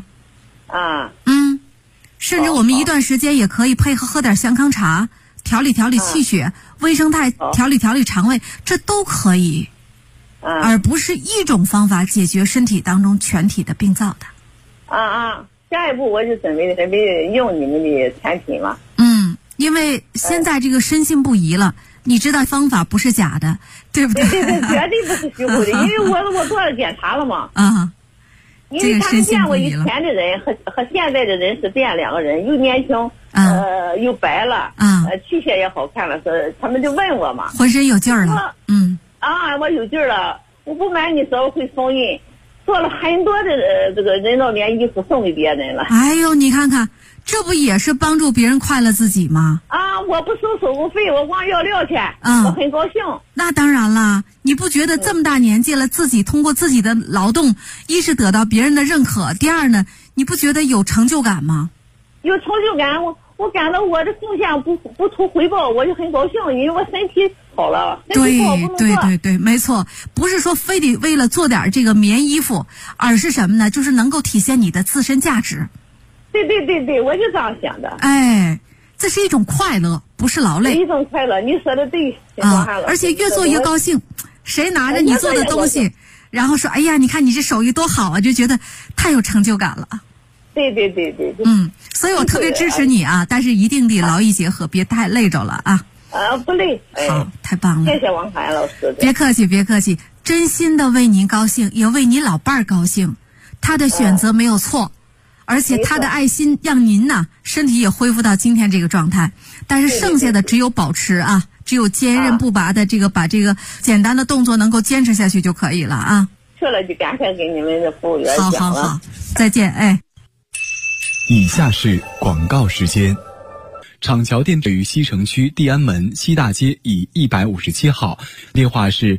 Speaker 3: 甚至我们一段时间也可以配合喝点香康茶，调理调理气血，微生态调理调理肠胃，这都可以，而不是一种方法解决身体当中全体的病灶的。
Speaker 5: 下一步我就准备用你们的产品了。
Speaker 3: 因为现在这个深信不疑了，你知道方法不是假的，对不对？
Speaker 5: 对，绝对不是虚构的，因为我做了检查了嘛。因为他们见过以前的人和现在的人是这样两个人，又年轻，又白了，气血也好看了，是他们就问我嘛，
Speaker 3: 浑身有劲儿了。
Speaker 5: 我有劲儿了，我不瞒你说，我会送运，做了很多的这个人造棉衣服送给别人了。
Speaker 3: 哎呦，你看看。这不也是帮助别人快乐自己吗？
Speaker 5: 我不收手续费，我光要料钱，我很高兴。
Speaker 3: 那当然了，你不觉得这么大年纪了，自己通过自己的劳动，一是得到别人的认可，第二呢，你不觉得有成就感吗？
Speaker 5: 有成就感，我感到我的贡献不图回报，我就很高兴，因为我身体好了。对，没错，不是说非得为了做点这个棉衣服，而是什么呢？就是能够体现你的自身价值。对，我就这样想的。
Speaker 3: 这是一种快乐，不是劳累。
Speaker 5: 一种快乐，你说的对。
Speaker 3: 而且越做越高兴。谁拿着你做的东西，然后说：“哎呀，你看你这手艺多好啊！”就觉得太有成就感了。
Speaker 5: 对。
Speaker 3: 所以我特别支持你啊，但是一定得劳逸结合，别太累着了啊。
Speaker 5: 不累。
Speaker 3: 好，太棒了。
Speaker 5: 谢谢王海老师。
Speaker 3: 别客气，真心的为您高兴，也为你老伴儿高兴。他的选择没有错。而且他的爱心让您呢身体也恢复到今天这个状态，但是剩下的只有保持只有坚韧不拔的把这个简单的动作能够坚持下去就可以了啊。
Speaker 5: 去了就赶快给你们的服务员讲了。
Speaker 3: 好，再见。
Speaker 2: 以下是广告时间。厂桥店位于西城区地安门西大街以157号，电话是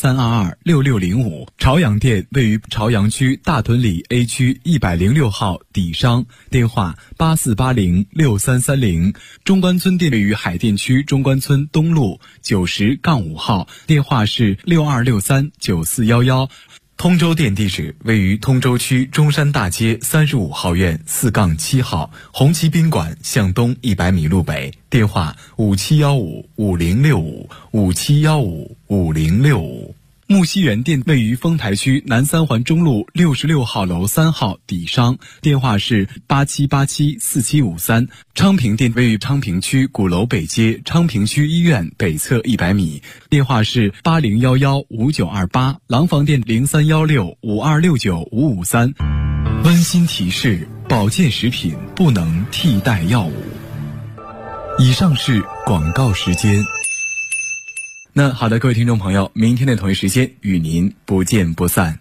Speaker 2: 83226605。朝阳店位于朝阳区大屯里 A 区106号底商，电话84806330。中关村店位于海淀区中关村东路90-5号，电话是62639411。通州店地址位于通州区中山大街35号院4-7号，红旗宾馆向东100米路北，电话57155065，57155065。 木樨园店位于丰台区南三环中路66号楼3号底商，电话是87874753。昌平店位于昌平区鼓楼北街昌平区医院北侧100米，电话是80115928。廊坊店031652695553。温馨提示：保健食品不能替代药物。以上是广告时间。那好的，各位听众朋友，明天的同一时间与您不见不散。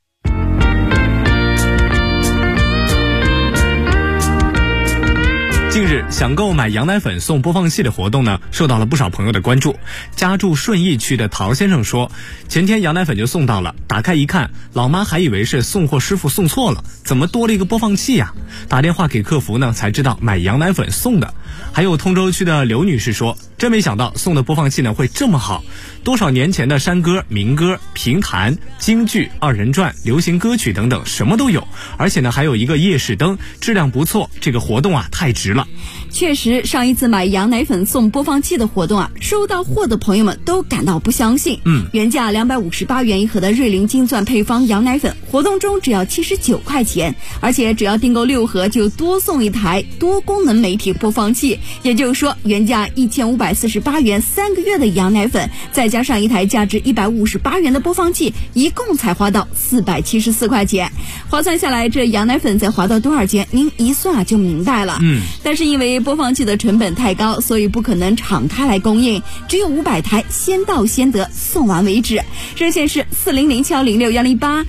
Speaker 6: 近日，想购买羊奶粉送播放器的活动呢，受到了不少朋友的关注。家住顺义区的陶先生说，前天羊奶粉就送到了，打开一看，老妈还以为是送货师傅送错了，怎么多了一个播放器呀？打电话给客服呢，才知道买羊奶粉送的。还有通州区的刘女士说，真没想到送的播放器呢会这么好，多少年前的山歌、民歌、评弹、京剧、二人转、流行歌曲等等，什么都有，而且呢还有一个夜视灯，质量不错，这个活动啊太值了。
Speaker 7: 确实，上一次买羊奶粉送播放器的活动啊，收到货的朋友们都感到不相信。原价258元一盒的瑞麟金钻配方羊奶粉，活动中只要79块钱，而且只要订购6盒就多送一台多功能媒体播放器。也就是说，原价1548元3个月的羊奶粉，再加上一台价值158元的播放器，一共才花到474块钱。划算下来，这羊奶粉才划到多少钱？您一算啊就明白了。但是因为播放器的成本太高，所以不可能敞开来供应，只有500台，先到先得，送完为止。热线是400706108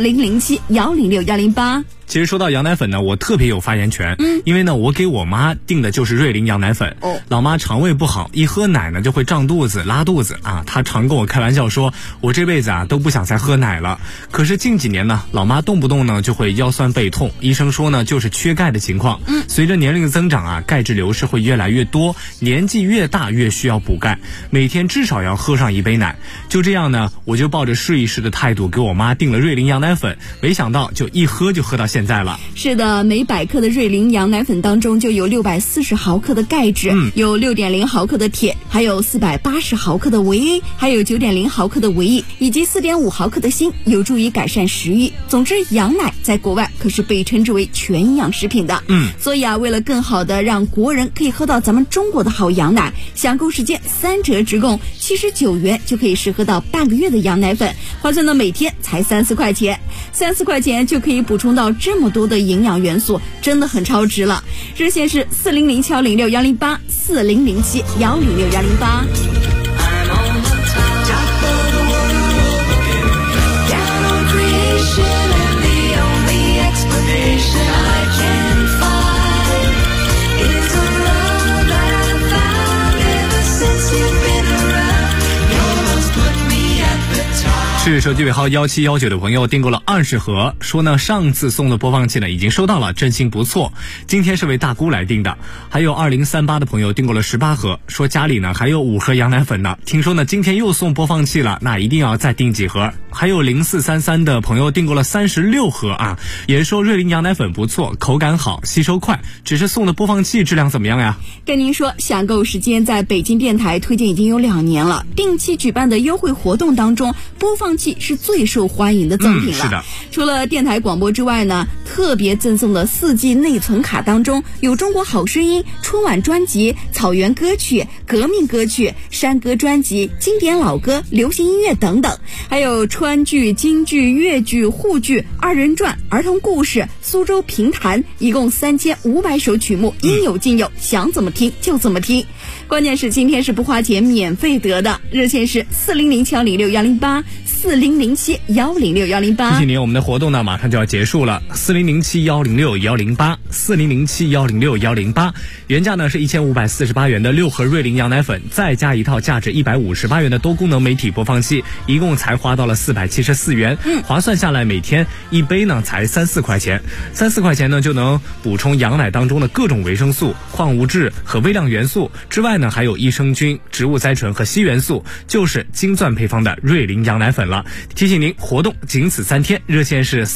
Speaker 7: 40071061108。
Speaker 6: 其实说到羊奶粉呢，我特别有发言权，因为呢我给我妈订的就是瑞麟羊奶粉。老妈肠胃不好，一喝奶呢就会胀肚子拉肚子啊，她常跟我开玩笑说，我这辈子啊都不想再喝奶了。可是近几年呢，老妈动不动呢就会腰酸背痛，医生说呢就是缺钙的情况。随着年龄的增长啊，钙质流失会越来越多，年纪越大越需要补钙，每天至少要喝上1杯奶。就这样呢，我就抱着试一试的态度给我妈订了瑞麟羊奶粉，没想到就一喝就喝到现在了。
Speaker 7: 是的，每100克的瑞麟羊奶粉当中就有640毫克的钙质，有6.0毫克的铁，还有480毫克的维 A， 还有9.0毫克的维 E， 以及4.5毫克的锌，有助于改善食欲。总之，羊奶在国外可是被称之为全营养食品的。所以啊，为了更好的让国人可以喝到咱们中国的好羊奶，享购时间3折直供79元就可以试喝到半个月的羊奶粉，划算到每天才34块钱，34块钱就可以补充到这么多的营养元素，真的很超值了。热线是400706108 40071061108。
Speaker 6: 是手机尾号1719的朋友订购了20盒，说呢上次送的播放器呢已经收到了，真心不错。今天是为大姑来订的。还有2038的朋友订购了18盒，说家里呢还有5盒羊奶粉呢，听说呢今天又送播放器了，那一定要再订几盒。还有0433的朋友订购了36盒啊，也说瑞麟羊奶粉不错，口感好，吸收快，只是送的播放器质量怎么样呀？
Speaker 7: 跟您说，享购时间在北京电台推荐已经有2年了，定期举办的优惠活动当中，播放器是最受欢迎的赠品了。
Speaker 6: 是的，
Speaker 7: 除了电台广播之外呢，特别赠送的4G 内存卡当中有中国好声音、春晚专辑、草原歌曲、革命歌曲、山歌专辑、经典老歌、流行音乐等等，还有川剧、京剧、粤剧、沪剧、二人转、儿童故事、苏州评弹，一共3500首曲目，应有尽有，想怎么听就怎么听。关键是今天是不花钱免费得的，热线是400706108 40071061108。
Speaker 6: 提醒您，我们的活动呢马上就要结束了，40071061108 40071061108。原价呢是1548元的6盒瑞麟羊奶粉，再加一套价值158元的多功能媒体播放器，一共才花到了474元。划算下来每天一杯呢才34块钱，34块钱呢就能补充羊奶当中的各种维生素、矿物质和微量元素，之外呢还有益生菌、植物甾醇和硒元素，就是金钻配方的瑞麟羊奶粉了。 了。提醒您，活动仅此3天，热线是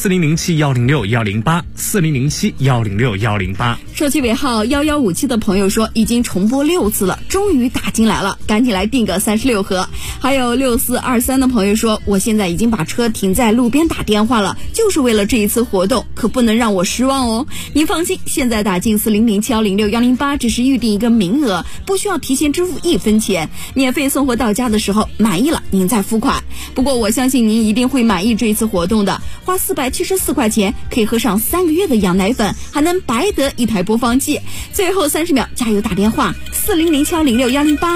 Speaker 6: 4007-106-108，4007-106-108。
Speaker 7: 手机尾号1157的朋友说，已经重播6次了，终于打进来了，赶紧来订个36盒。还有6423的朋友说，我现在已经把车停在路边打电话了，就是为了这一次活动，可不能让我失望哦。您放心，现在打进4007-106-108只是预定一个名额，不需要提前支付1分钱，免费送货到家的时候满意了您再付款。不过我相信您一定会满意这一次活动的，花474块钱可以喝上3个月的羊奶粉，还能白得1台播放器。最后30秒加油打电话，4007-106-108，4007-106-108，4007-106-108。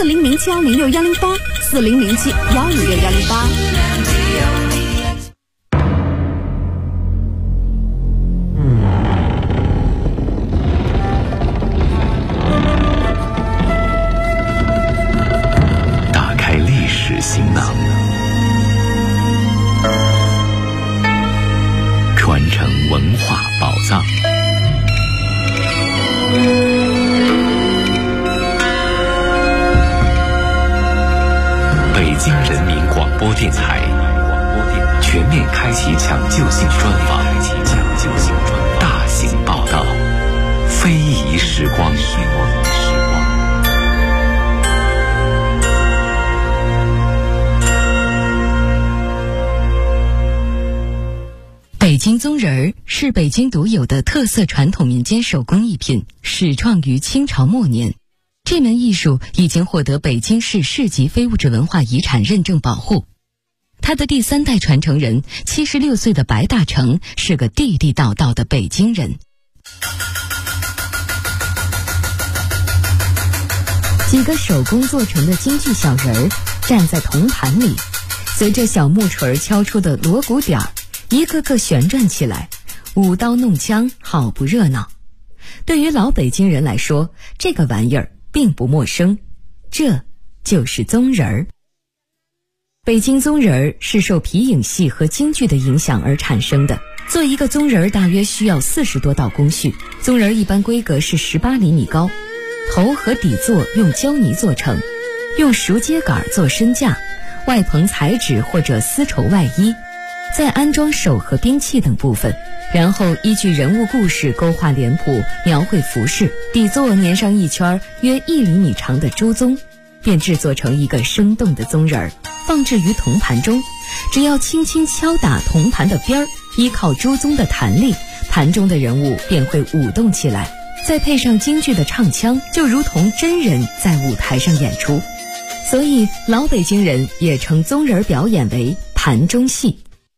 Speaker 1: 打开历史行囊，传承文化宝藏。北京人民广播电台全面开启抢救性专访，大型报道，非遗时光。
Speaker 8: 北京宗人儿是北京独有的特色传统民间手工艺品，始创于清朝末年。这门艺术已经获得北京市市级非物质文化遗产认证保护。他的第3代传承人76岁的白大成是个地地道道的北京人。几个手工做成的京剧小人儿站在铜盘里，随着小木锤敲出的锣鼓点儿，一个个旋转起来，舞刀弄枪，好不热闹。对于老北京人来说，这个玩意儿并不陌生，这就是宗人儿。北京宗人儿是受皮影戏和京剧的影响而产生的。做一个宗人儿大约需要40多道工序。宗人儿一般规格是18厘米高，头和底座用胶泥做成，用熟秸秆做身架，外棚彩纸或者丝绸外衣，再安装手和兵器等部分，然后依据人物故事勾画脸谱，描绘服饰，底座粘上一圈约1厘米长的朱宗，便制作成一个生动的宗人儿，放置于铜盘中。只要轻轻敲打铜盘的边儿，依靠朱宗的弹力，盘中的人物便会舞动起来，再配上京剧的唱腔，就如同真人在舞台上演出。所以老北京人也称宗人表演为盘中戏。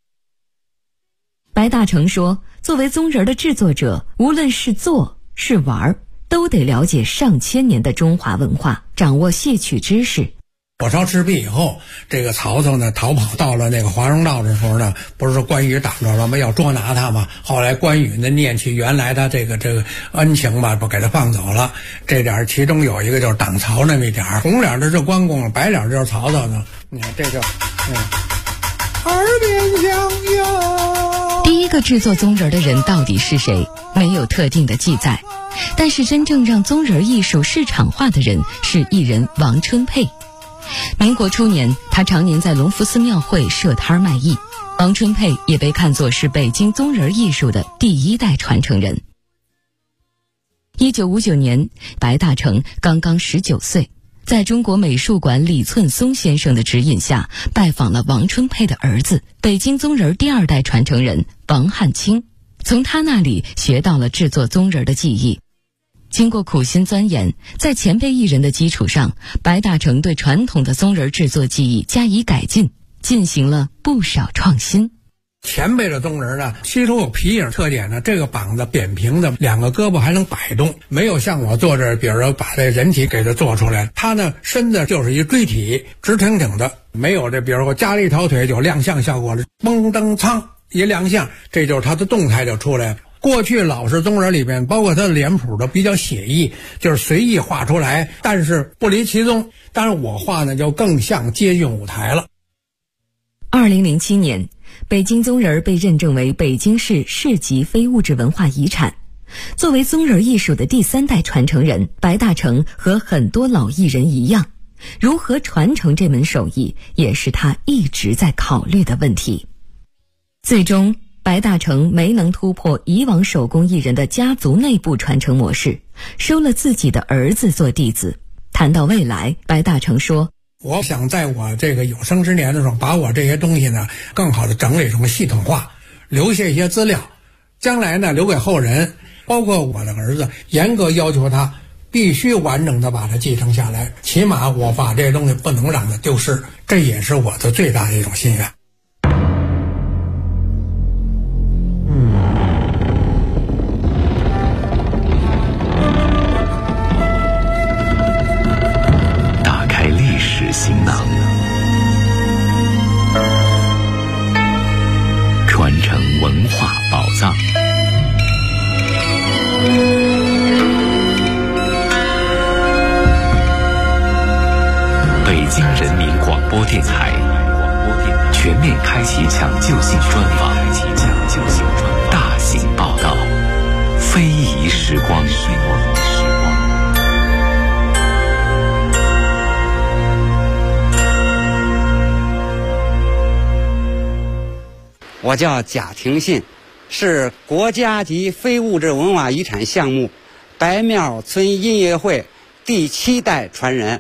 Speaker 8: 白大成说，作为宗人的制作者，无论是做是玩，都得了解上千年的中华文化，掌握戏曲知识。
Speaker 9: 火烧赤壁以后，这个曹操呢逃跑到了那个华容道的时候呢，不是说关羽挡着了吗？要捉拿他嘛。后来关羽呢念起原来他这个恩情吧，不给他放走了。这点其中有一个就是挡曹那么一点，红脸的是关公，白脸就是曹操呢。你看这就耳边响哟。
Speaker 8: 第一个制作宗人的人到底是谁？没有特定的记载，但是真正让宗人艺术市场化的人是艺人王春佩。民国初年，他常年在隆福寺庙会设摊卖艺。王春佩也被看作是北京宗人艺术的第1代传承人。1959年，白大成刚刚19岁，在中国美术馆李寸松先生的指引下，拜访了王春佩的儿子，北京宗人第2代传承人王汉卿，从他那里学到了制作宗人的技艺。经过苦心钻研，在前辈艺人的基础上，白大成对传统的宗人制作技艺加以改进，进行了不少创新。
Speaker 9: 前辈的宗人呢，其中有皮影特点呢，这个膀子扁平的，2个胳膊还能摆动，没有像我做这，比如说把这人体给它做出来，他呢身子就是一锥体，直挺挺的，没有这比如说加了一条腿就亮相效果了，嘣噔噌一亮相，这就是他的动态就出来了。过去老式宗人里面，包括他的脸谱都比较写意，就是随意画出来，但是不离其宗。当然我画呢就更像接近舞台了。
Speaker 8: 2007年，北京宗人被认证为北京市市级非物质文化遗产。作为宗人艺术的第3代传承人，白大成和很多老艺人一样， 如何传承这门手艺，也是他一直在考虑的问题。最终，白大成没能突破以往手工艺人的家族内部传承模式，收了自己的儿子做弟子。谈到未来，白大成说，
Speaker 9: 我想在我这个有生之年的时候，把我这些东西呢更好的整理成系统化，留下一些资料，将来呢留给后人，包括我的儿子，严格要求他必须完整的把它继承下来，起码我把这些东西不能让它丢失，这也是我的最大的一种心愿。
Speaker 1: 打开历史行囊，传承文化宝藏。北京人民广播电台全面开启抢救性专访，大型报道，非遗时光。
Speaker 10: 我叫贾廷信，是国家级非物质文化遗产项目白庙村音乐会第7代传人。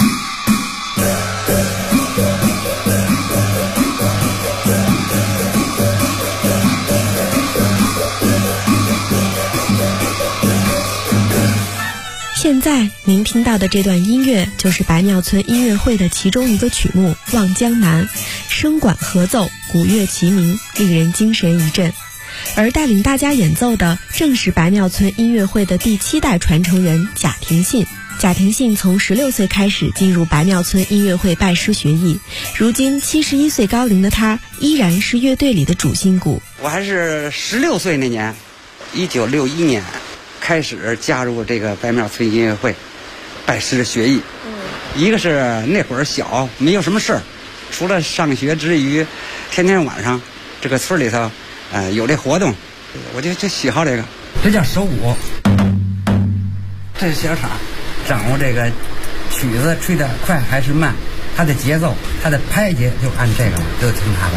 Speaker 11: 现在您听到的这段音乐就是白庙村音乐会的其中一个曲目《望江南》，声管合奏，鼓乐齐鸣，令人精神一振。而带领大家演奏的正是白庙村音乐会的第7代传承人贾廷信。贾廷信从16岁开始进入白庙村音乐会拜师学艺，如今71岁高龄的他依然是乐队里的主心骨。
Speaker 10: 我还是16岁那年，1961年开始加入这个白庙村音乐会，拜师学艺。一个是那会儿小，没有什么事儿，除了上学之余，天天晚上这个村里头，有这活动，我就喜好这个。这叫手鼓，这是小场，掌握这个曲子吹得快还是慢，它的节奏，它的拍节就按这个了，就听它的。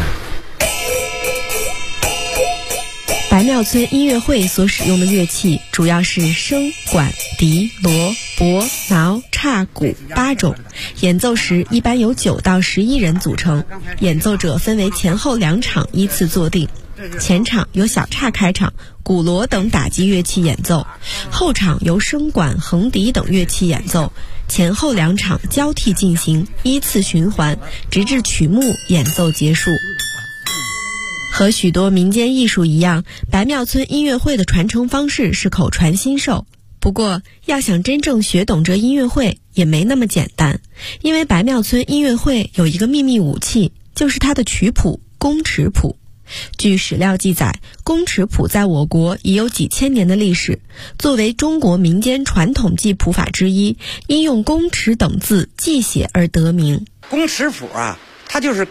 Speaker 11: 白庙村音乐会所使用的乐器主要是笙、管、笛、锣、钹、挠、叉、鼓8种，演奏时一般由9到11人组成，演奏者分为前后2场依次坐定。前场由小叉开场，鼓锣等打击乐器演奏，后场由笙管、横笛等乐器演奏，前后2场交替进行，依次循环，直至曲目演奏结束。和许多民间艺术一样，白庙村音乐会的传承方式是口传心授。不过，要想真正学懂这音乐会也没那么简单，因为白庙村音乐会有一个秘密武器，就是它的曲谱公尺谱。据史料记载，公尺谱在我国已有几千年的历史，作为中国民间传统记谱法之一，因用公尺等字记写而得名。
Speaker 10: 公尺谱啊，它就是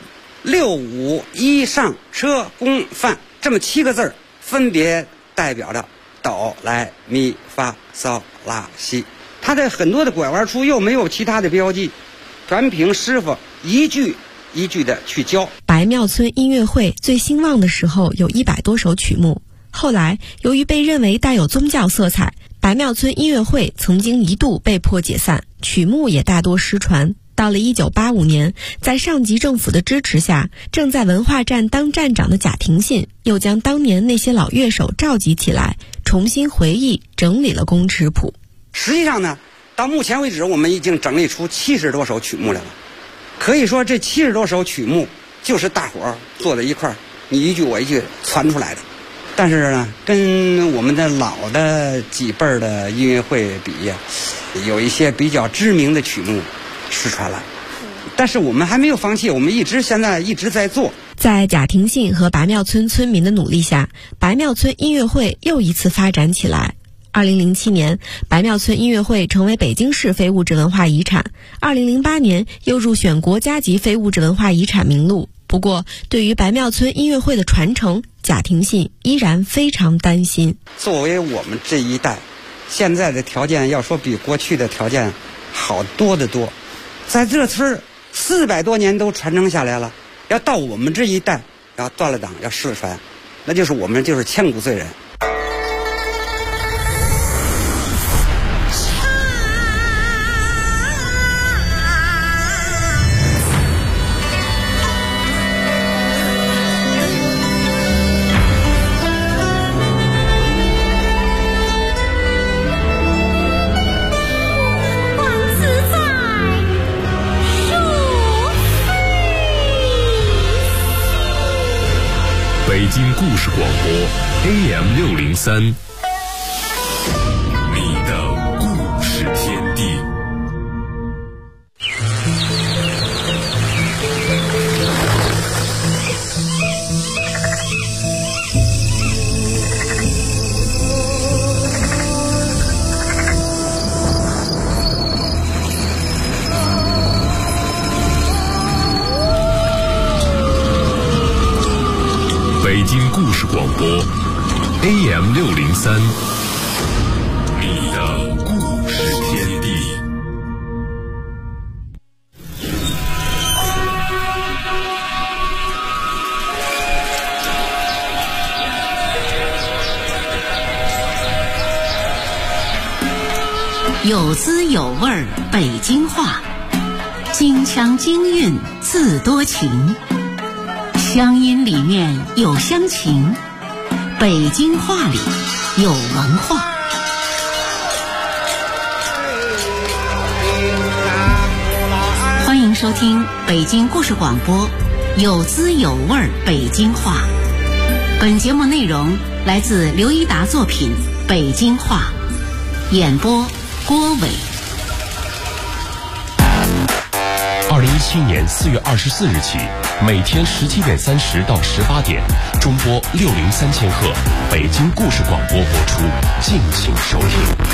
Speaker 10: 6、5、1上车公范这么7个字，分别代表着哆来咪发嗦拉西。它的很多的拐弯处又没有其他的标记，全凭师傅一句一句的去教。
Speaker 11: 白庙村音乐会最兴旺的时候有100多首曲目，后来由于被认为带有宗教色彩，白庙村音乐会曾经一度被迫解散，曲目也大多失传。到了1985年，在上级政府的支持下，正在文化站当站长的贾廷信又将当年那些老乐手召集起来，重新回忆整理了公尺谱。
Speaker 10: 实际上呢，到目前为止我们已经整理出70多首曲目来了。可以说这70多首曲目就是大伙儿坐在一块儿，你一句我一句传出来的。但是呢，跟我们的老的几辈儿的音乐会比，有一些比较知名的曲目失传了，但是我们还没有放弃，我们现在一直在做。
Speaker 11: 在贾廷信和白庙村村民的努力下，白庙村音乐会又一次发展起来。2007年，白庙村音乐会成为北京市非物质文化遗产，2008年又入选国家级非物质文化遗产名录。不过，对于白庙村音乐会的传承，贾廷信依然非常担心。
Speaker 10: 作为我们这一代，现在的条件要说比过去的条件好多得多， 在这村400多年都传承下来了。要到我们这一代，要断了档，要世传，那就是我们就是千古罪人。
Speaker 1: 北京故事广播 AM603， 你的故事天地。北京故事广播 AM603， 你的故事天地。
Speaker 12: 有滋有味儿北京话，京腔京韵字多情，乡音里面有乡情，北京话里有文化。欢迎收听北京故事广播，有滋有味儿北京话。本节目内容来自刘一达作品《北京话》，演播郭伟。
Speaker 1: 2017年4月24日起，每天17点30到18点，中波603000赫，北京故事广播播出，敬请收听。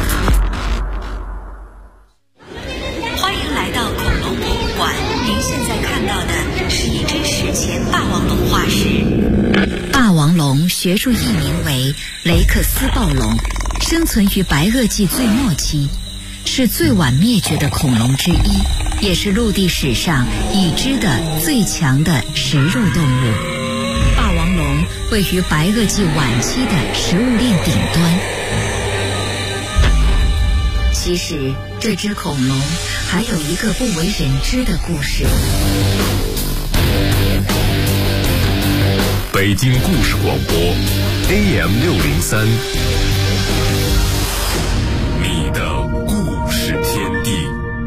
Speaker 12: 欢迎来到恐龙博物馆，您现在看到的是一只史前霸王龙化石。霸王龙学术译名为雷克斯暴龙，生存于白垩纪最末期，是最晚灭绝的恐龙之一，也是陆地史上已知的最强的食肉动物。霸王龙位于白垩纪晚期的食物链顶端。其实这只恐龙还有一个不为人知的故事。
Speaker 1: 北京故事广播 AM603， 你的故事天地。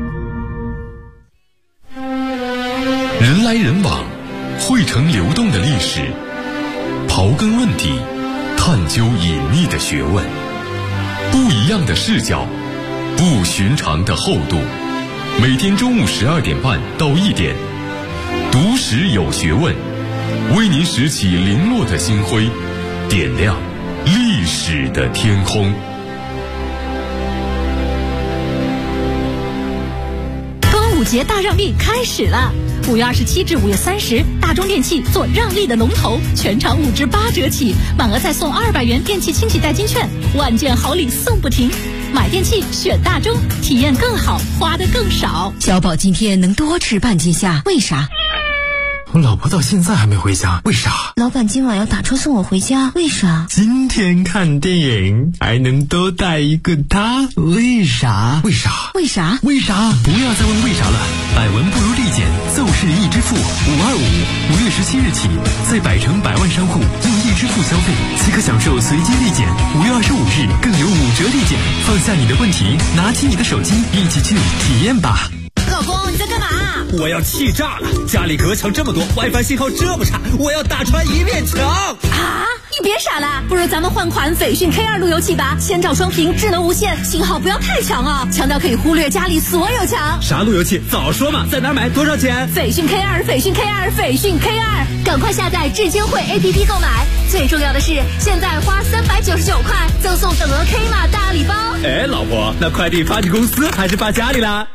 Speaker 1: 人来人往，汇成流动的历史，刨根问底，探究隐秘的学问，不一样的视角，不寻常的厚度。每天中午12点半到1点，读史有学问，为您拾起零落的星辉，点亮历史的天空。
Speaker 13: 端午节大让利开始了！5月27至5月30，大中电器做让利的龙头，全场5至8折起，满额再送200元电器清洗代金券，万件好礼送不停。买电器选大中，体验更好，花得更少。
Speaker 12: 小宝今天能多吃半斤虾，为啥？
Speaker 14: 我老婆到现在还没回家，为啥？
Speaker 15: 老板今晚要打车送我回家，为啥？
Speaker 14: 今天看电影还能多带一个他，为啥？为啥？
Speaker 12: 为啥？
Speaker 14: 为啥？不要再问为啥了，百闻不如立减，奏事易支付525，5月17日起，在百城百万商户用易支付消费，即可享受随机立减，5月25日更有5折立减。放下你的问题，拿起你的手机，一起去体验吧。
Speaker 13: 老公，你在干嘛？
Speaker 6: 我要气炸了！家里隔墙这么多 ，WiFi 信号这么差，我要打穿一面墙！
Speaker 13: 啊！你别傻了，不如咱们换款斐讯 K2 路由器吧，千兆双屏，智能无线，信号不要太强啊，强到可以忽略家里所有墙。
Speaker 6: 啥路由器？早说嘛！在哪儿买？多少钱？
Speaker 13: 斐讯 K2， 斐讯 K2， 斐讯 K2， 赶快下载智监会 APP 购买。最重要的是，现在花399块，赠送等额 K 码大礼包。
Speaker 6: 哎，老婆，那快递发去公司还是发家里啦？